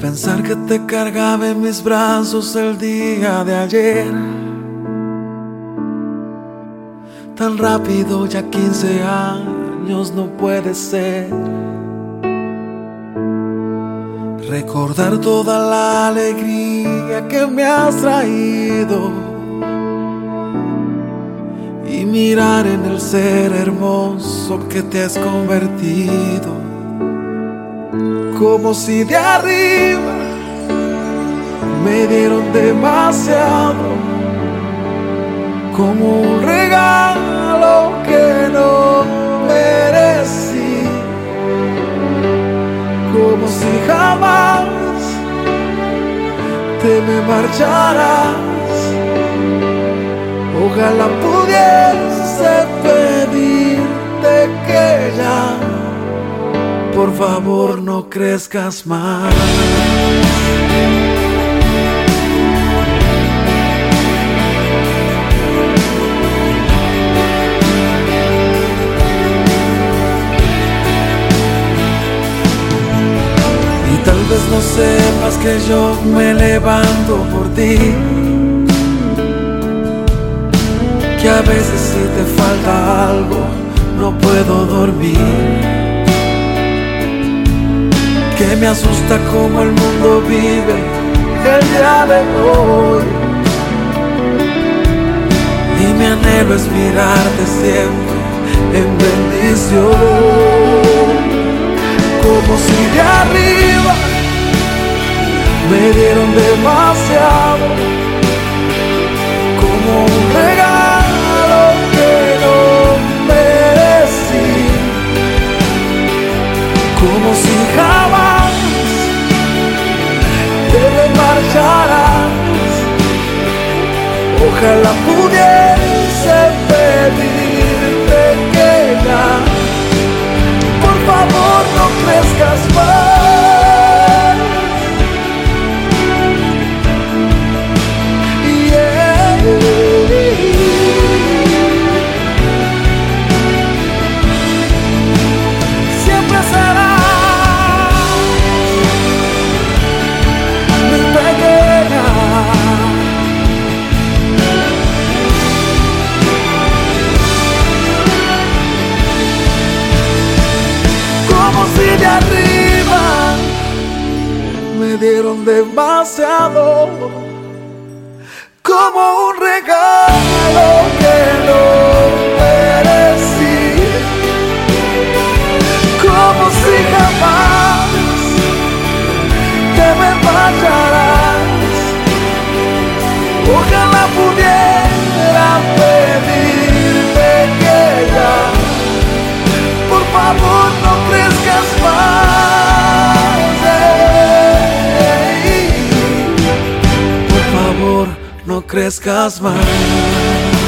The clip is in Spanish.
Pensar que te cargaba en mis brazos el día de ayer. Tan rápido, ya 15 años no puede ser. Recordar toda la alegría que me has traído y mirar en el ser hermoso que te has convertido. Como si de arriba me dieron demasiado, como un regalo que no merecí, como si jamás te me marcharas. Ojalá pudiese pedirte que ya, por favor, no crezcas más. Y tal vez no sepas que yo me levanto por ti, que a veces si te falta algo no puedo dormir, que me asusta cómo el mundo vive el día de hoy, y mi anhelo es mirarte siempre en bendición, como si de arriba me dieron demasiado, como un regalo que no merecí, como si jamás te me marcharás. Ojalá pudiese pedirte que ya, por favor, no crezcas más. Siempre será mi pequeña, como si de arriba me dieron demasiado, como un regalo que no merecí, como si jamás te me marcharás. Ojalá pudiera pedirte que ya, por favor, no crezcas más. Por favor, no crezcas más.